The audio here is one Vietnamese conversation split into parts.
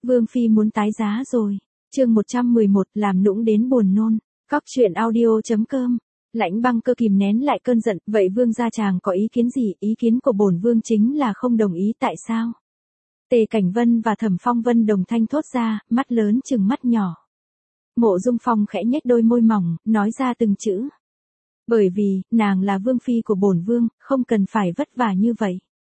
Vương Phi muốn tái giá rồi. Chương 111 làm nũng đến buồn nôn. Cóc truyện audio.com. Lãnh Băng Cơ kìm nén lại cơn giận, vậy vương gia chàng có ý kiến gì? Ý kiến của bổn vương chính là không đồng ý. Tại sao? Tề Cảnh Vân và Thẩm Phong Vân đồng thanh thốt ra, mắt lớn chừng mắt nhỏ. Mộ Dung Phong khẽ nhếch đôi môi mỏng, nói ra từng chữ. Bởi vì, nàng là vương phi của bổn vương, không cần phải vất vả như vậy.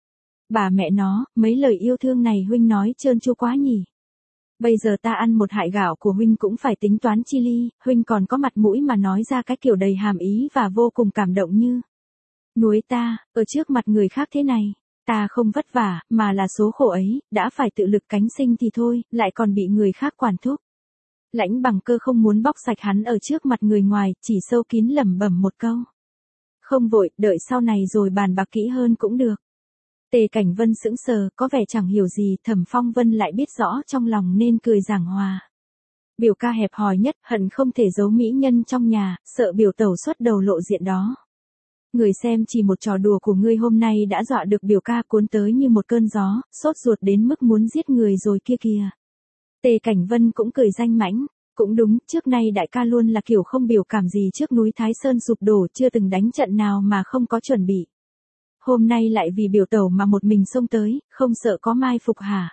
Bà mẹ nó, mấy lời yêu thương này huynh nói trơn tru quá nhỉ. Bây giờ ta ăn một hại gạo của huynh cũng phải tính toán chi ly, huynh còn có mặt mũi mà nói ra cái kiểu đầy hàm ý và vô cùng cảm động như. Nuối ta, ở trước mặt người khác thế này, ta không vất vả, mà là số khổ ấy, đã phải tự lực cánh sinh thì thôi, lại còn bị người khác quản thúc. Lãnh Bằng Cơ không muốn bóc sạch hắn ở trước mặt người ngoài, chỉ sâu kín lẩm bẩm một câu. Không vội, đợi sau này rồi bàn bạc kỹ hơn cũng được. Tề Cảnh Vân sững sờ, có vẻ chẳng hiểu gì, Thẩm Phong Vân lại biết rõ trong lòng nên cười giảng hòa. Biểu ca hẹp hòi nhất, hận không thể giấu mỹ nhân trong nhà, sợ biểu tẩu xuất đầu lộ diện đó. Người xem chỉ một trò đùa của ngươi hôm nay đã dọa được biểu ca cuốn tới như một cơn gió, sốt ruột đến mức muốn giết người rồi kia kìa. Tề Cảnh Vân cũng cười danh mãnh, cũng đúng, trước nay đại ca luôn là kiểu không biểu cảm gì trước núi Thái Sơn sụp đổ, chưa từng đánh trận nào mà không có chuẩn bị. Hôm nay lại vì biểu tẩu mà một mình xông tới, không sợ có mai phục hả?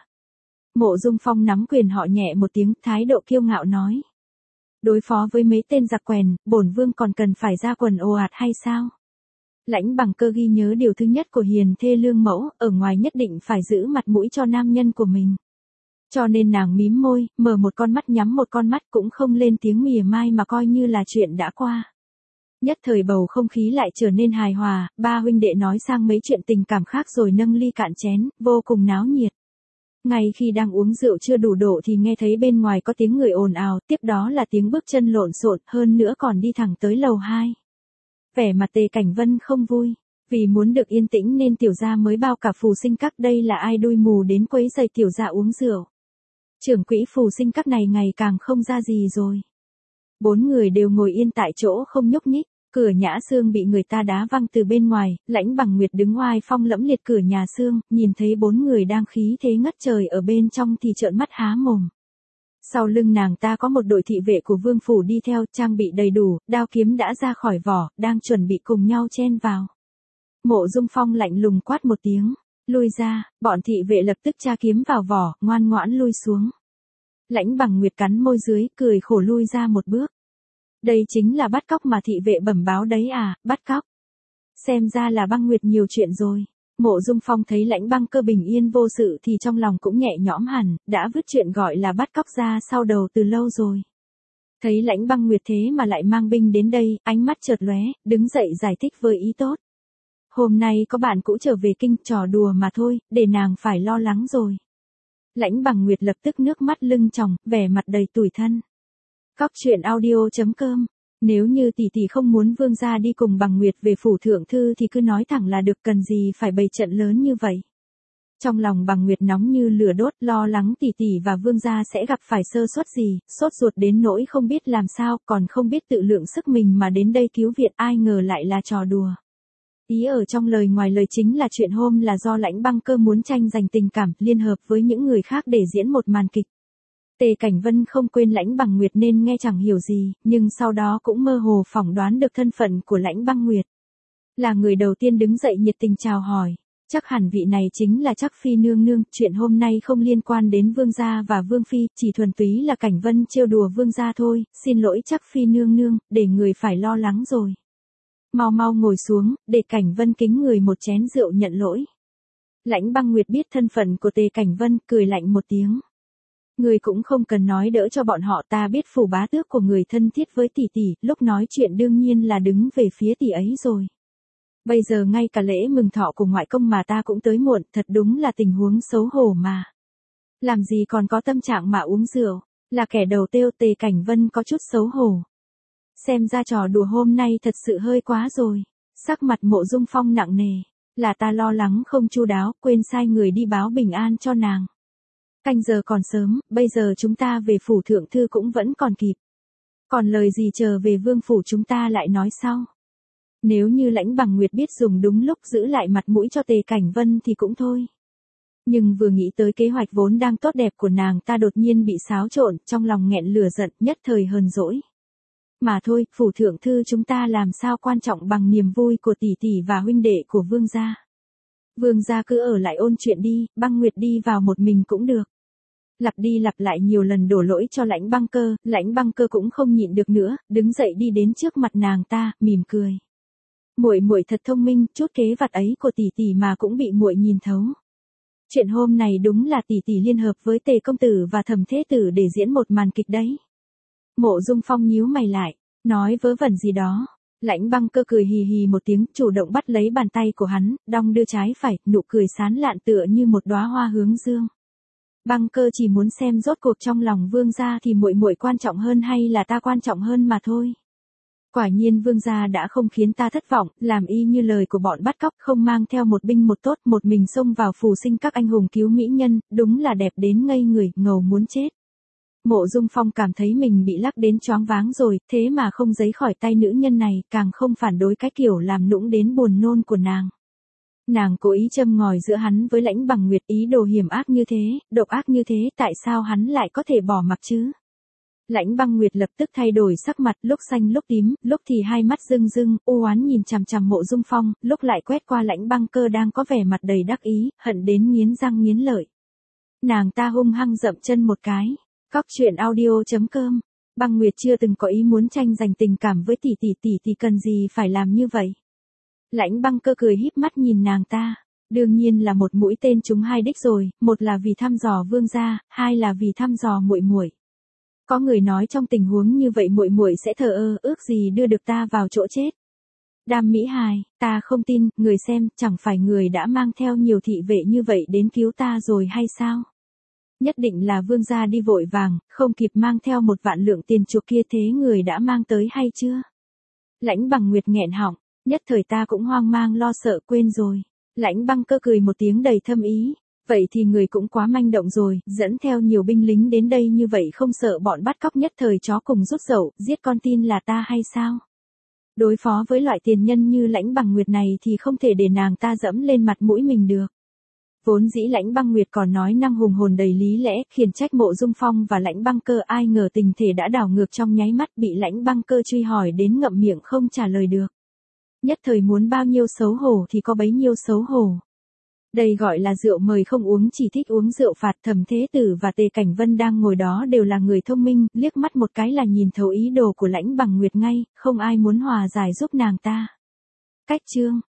Mộ Dung Phong nắm quyền họ nhẹ một tiếng, thái độ kiêu ngạo nói. Đối phó với mấy tên giặc quèn, bổn vương còn cần phải ra quần ồ ạt hay sao? Lãnh Bằng Cơ ghi nhớ điều thứ nhất của hiền thê lương mẫu, ở ngoài nhất định phải giữ mặt mũi cho nam nhân của mình. Cho nên nàng mím môi, mở một con mắt nhắm một con mắt cũng không lên tiếng mỉa mai mà coi như là chuyện đã qua. Nhất thời bầu không khí lại trở nên hài hòa, ba huynh đệ nói sang mấy chuyện tình cảm khác rồi nâng ly cạn chén, vô cùng náo nhiệt. Ngay khi đang uống rượu chưa đủ độ thì nghe thấy bên ngoài có tiếng người ồn ào, tiếp đó là tiếng bước chân lộn xộn, hơn nữa còn đi thẳng tới lầu 2. Vẻ mặt Tề Cảnh Vân không vui, vì muốn được yên tĩnh nên tiểu gia mới bao cả phù sinh các, đây là ai đuôi mù đến quấy rầy tiểu gia uống rượu. Trưởng quỹ phù sinh các này ngày càng không ra gì rồi. 4 người đều ngồi yên tại chỗ không nhúc nhích. Cửa Nhã Xương bị người ta đá văng từ bên ngoài, Lãnh Bằng Nguyệt đứng oai phong lẫm liệt cửa nhà xương, nhìn thấy 4 người đang khí thế ngất trời ở bên trong thì trợn mắt há mồm. Sau lưng nàng ta có một đội thị vệ của vương phủ đi theo, trang bị đầy đủ, đao kiếm đã ra khỏi vỏ, đang chuẩn bị cùng nhau chen vào. Mộ Dung Phong lạnh lùng quát một tiếng, lui ra, bọn thị vệ lập tức tra kiếm vào vỏ, ngoan ngoãn lui xuống. Lãnh Bằng Nguyệt cắn môi dưới, cười khổ lui ra một bước. Đây chính là bắt cóc mà thị vệ bẩm báo đấy à, bắt cóc. Xem ra là Băng Nguyệt nhiều chuyện rồi. Mộ Dung Phong thấy Lãnh Băng Cơ bình yên vô sự thì trong lòng cũng nhẹ nhõm hẳn, đã vứt chuyện gọi là bắt cóc ra sau đầu từ lâu rồi. Thấy Lãnh Băng Nguyệt thế mà lại mang binh đến đây, ánh mắt chợt lóe, đứng dậy giải thích với ý tốt. Hôm nay có bạn cũ trở về kinh, trò đùa mà thôi, để nàng phải lo lắng rồi. Lãnh Bằng Nguyệt lập tức nước mắt lưng tròng, vẻ mặt đầy tủi thân. Cóc truyện audio.com. Nếu như tỷ tỷ không muốn vương gia đi cùng Bằng Nguyệt về phủ thượng thư thì cứ nói thẳng là được, cần gì phải bày trận lớn như vậy. Trong lòng Bằng Nguyệt nóng như lửa đốt, lo lắng tỷ tỷ và vương gia sẽ gặp phải sơ suất gì, sốt ruột đến nỗi không biết làm sao, còn không biết tự lượng sức mình mà đến đây cứu viện, ai ngờ lại là trò đùa. Ý ở trong lời ngoài lời chính là chuyện hôm là do Lãnh Băng Cơ muốn tranh giành tình cảm, liên hợp với những người khác để diễn một màn kịch. Tề Cảnh Vân không quên Lãnh Bằng Nguyệt nên nghe chẳng hiểu gì, nhưng sau đó cũng mơ hồ phỏng đoán được thân phận của Lãnh Băng Nguyệt. Là người đầu tiên đứng dậy nhiệt tình chào hỏi, chắc hẳn vị này chính là Trắc Phi nương nương, chuyện hôm nay không liên quan đến vương gia và vương phi, chỉ thuần túy là Cảnh Vân trêu đùa vương gia thôi, xin lỗi Trắc Phi nương nương, để người phải lo lắng rồi. Mau mau ngồi xuống, để Cảnh Vân kính người một chén rượu nhận lỗi. Lãnh Băng Nguyệt biết thân phận của Tề Cảnh Vân, cười lạnh một tiếng. Người cũng không cần nói đỡ cho bọn họ, ta biết phủ bá tước của người thân thiết với tỷ tỷ, lúc nói chuyện đương nhiên là đứng về phía tỷ ấy rồi. Bây giờ ngay cả lễ mừng thọ của ngoại công mà ta cũng tới muộn, thật đúng là tình huống xấu hổ mà. Làm gì còn có tâm trạng mà uống rượu, là kẻ đầu tiêu. Tề Cảnh Vân có chút xấu hổ. Xem ra trò đùa hôm nay thật sự hơi quá rồi. Sắc mặt Mộ Dung Phong nặng nề, là ta lo lắng không chu đáo, quên sai người đi báo bình an cho nàng. Canh giờ còn sớm, bây giờ chúng ta về phủ thượng thư cũng vẫn còn kịp. Còn lời gì chờ về vương phủ chúng ta lại nói sau. Nếu như Lãnh Bằng Nguyệt biết dùng đúng lúc giữ lại mặt mũi cho Tề Cảnh Vân thì cũng thôi. Nhưng vừa nghĩ tới kế hoạch vốn đang tốt đẹp của nàng ta đột nhiên bị xáo trộn, trong lòng nghẹn lửa giận, nhất thời hờn dỗi. Mà thôi, phủ thượng thư chúng ta làm sao quan trọng bằng niềm vui của tỷ tỷ và huynh đệ của vương gia. Vương gia cứ ở lại ôn chuyện đi, Băng Nguyệt đi vào một mình cũng được. Lặp đi lặp lại nhiều lần đổ lỗi cho Lãnh Băng Cơ cũng không nhịn được nữa, đứng dậy đi đến trước mặt nàng ta, mỉm cười. Muội muội thật thông minh, chút kế vặt ấy của tỷ tỷ mà cũng bị muội nhìn thấu. Chuyện hôm này đúng là tỷ tỷ liên hợp với Tề công tử và Thẩm thế tử để diễn một màn kịch đấy. Mộ Dung Phong nhíu mày lại, nói vớ vẩn gì đó. Lãnh Băng Cơ cười hì hì một tiếng, chủ động bắt lấy bàn tay của hắn, đong đưa trái phải, nụ cười sán lạn tựa như một đóa hoa hướng dương. Băng Cơ chỉ muốn xem rốt cuộc trong lòng vương gia thì muội muội quan trọng hơn hay là ta quan trọng hơn mà thôi. Quả nhiên vương gia đã không khiến ta thất vọng, làm y như lời của bọn bắt cóc, không mang theo một binh một tốt, một mình xông vào phù sinh các anh hùng cứu mỹ nhân, đúng là đẹp đến ngây người, ngầu muốn chết. Mộ Dung Phong cảm thấy mình bị lắc đến choáng váng rồi, thế mà không giấy khỏi tay nữ nhân này, càng không phản đối cái kiểu làm nũng đến buồn nôn của nàng. Nàng cố ý châm ngòi giữa hắn với Lãnh Bằng Nguyệt, ý đồ hiểm ác như thế, độc ác như thế, tại sao hắn lại có thể bỏ mặc chứ? Lãnh Băng Nguyệt lập tức thay đổi sắc mặt, lúc xanh lúc tím, lúc thì hai mắt rưng rưng, u oán nhìn chằm chằm Mộ Dung Phong, lúc lại quét qua Lãnh Băng Cơ đang có vẻ mặt đầy đắc ý, hận đến nghiến răng nghiến lợi. Nàng ta hung hăng dậm chân một cái. Cóc truyện audio.com. Băng Nguyệt chưa từng có ý muốn tranh giành tình cảm với tỷ tỷ cần gì phải làm như vậy. Lãnh Băng Cơ cười híp mắt nhìn nàng ta. Đương nhiên là một mũi tên trúng hai đích rồi, một là vì thăm dò vương gia, hai là vì thăm dò muội muội. Có người nói trong tình huống như vậy muội muội sẽ thờ ơ, ước gì đưa được ta vào chỗ chết. Đàm Mỹ Hài, ta không tin, người xem, chẳng phải người đã mang theo nhiều thị vệ như vậy đến cứu ta rồi hay sao? Nhất định là vương gia đi vội vàng, không kịp mang theo 1 vạn lượng tiền chuộc kia, thế người đã mang tới hay chưa? Lãnh Bằng Nguyệt nghẹn họng, nhất thời ta cũng hoang mang lo sợ quên rồi. Lãnh Băng Cơ cười một tiếng đầy thâm ý. Vậy thì người cũng quá manh động rồi, dẫn theo nhiều binh lính đến đây như vậy không sợ bọn bắt cóc nhất thời chó cùng rút dậu, giết con tin là ta hay sao? Đối phó với loại tiền nhân như Lãnh Bằng Nguyệt này thì không thể để nàng ta dẫm lên mặt mũi mình được. Vốn dĩ Lãnh Băng Nguyệt còn nói năng hùng hồn đầy lý lẽ, khiển trách Mộ Dung Phong và Lãnh Băng Cơ, ai ngờ tình thể đã đảo ngược trong nháy mắt, bị Lãnh Băng Cơ truy hỏi đến ngậm miệng không trả lời được. Nhất thời muốn bao nhiêu xấu hổ thì có bấy nhiêu xấu hổ. Đây gọi là rượu mời không uống, chỉ thích uống rượu phạt. Thẩm thế tử và Tề Cảnh Vân đang ngồi đó đều là người thông minh, liếc mắt một cái là nhìn thấu ý đồ của Lãnh Bằng Nguyệt ngay, không ai muốn hòa giải giúp nàng ta. Cách chương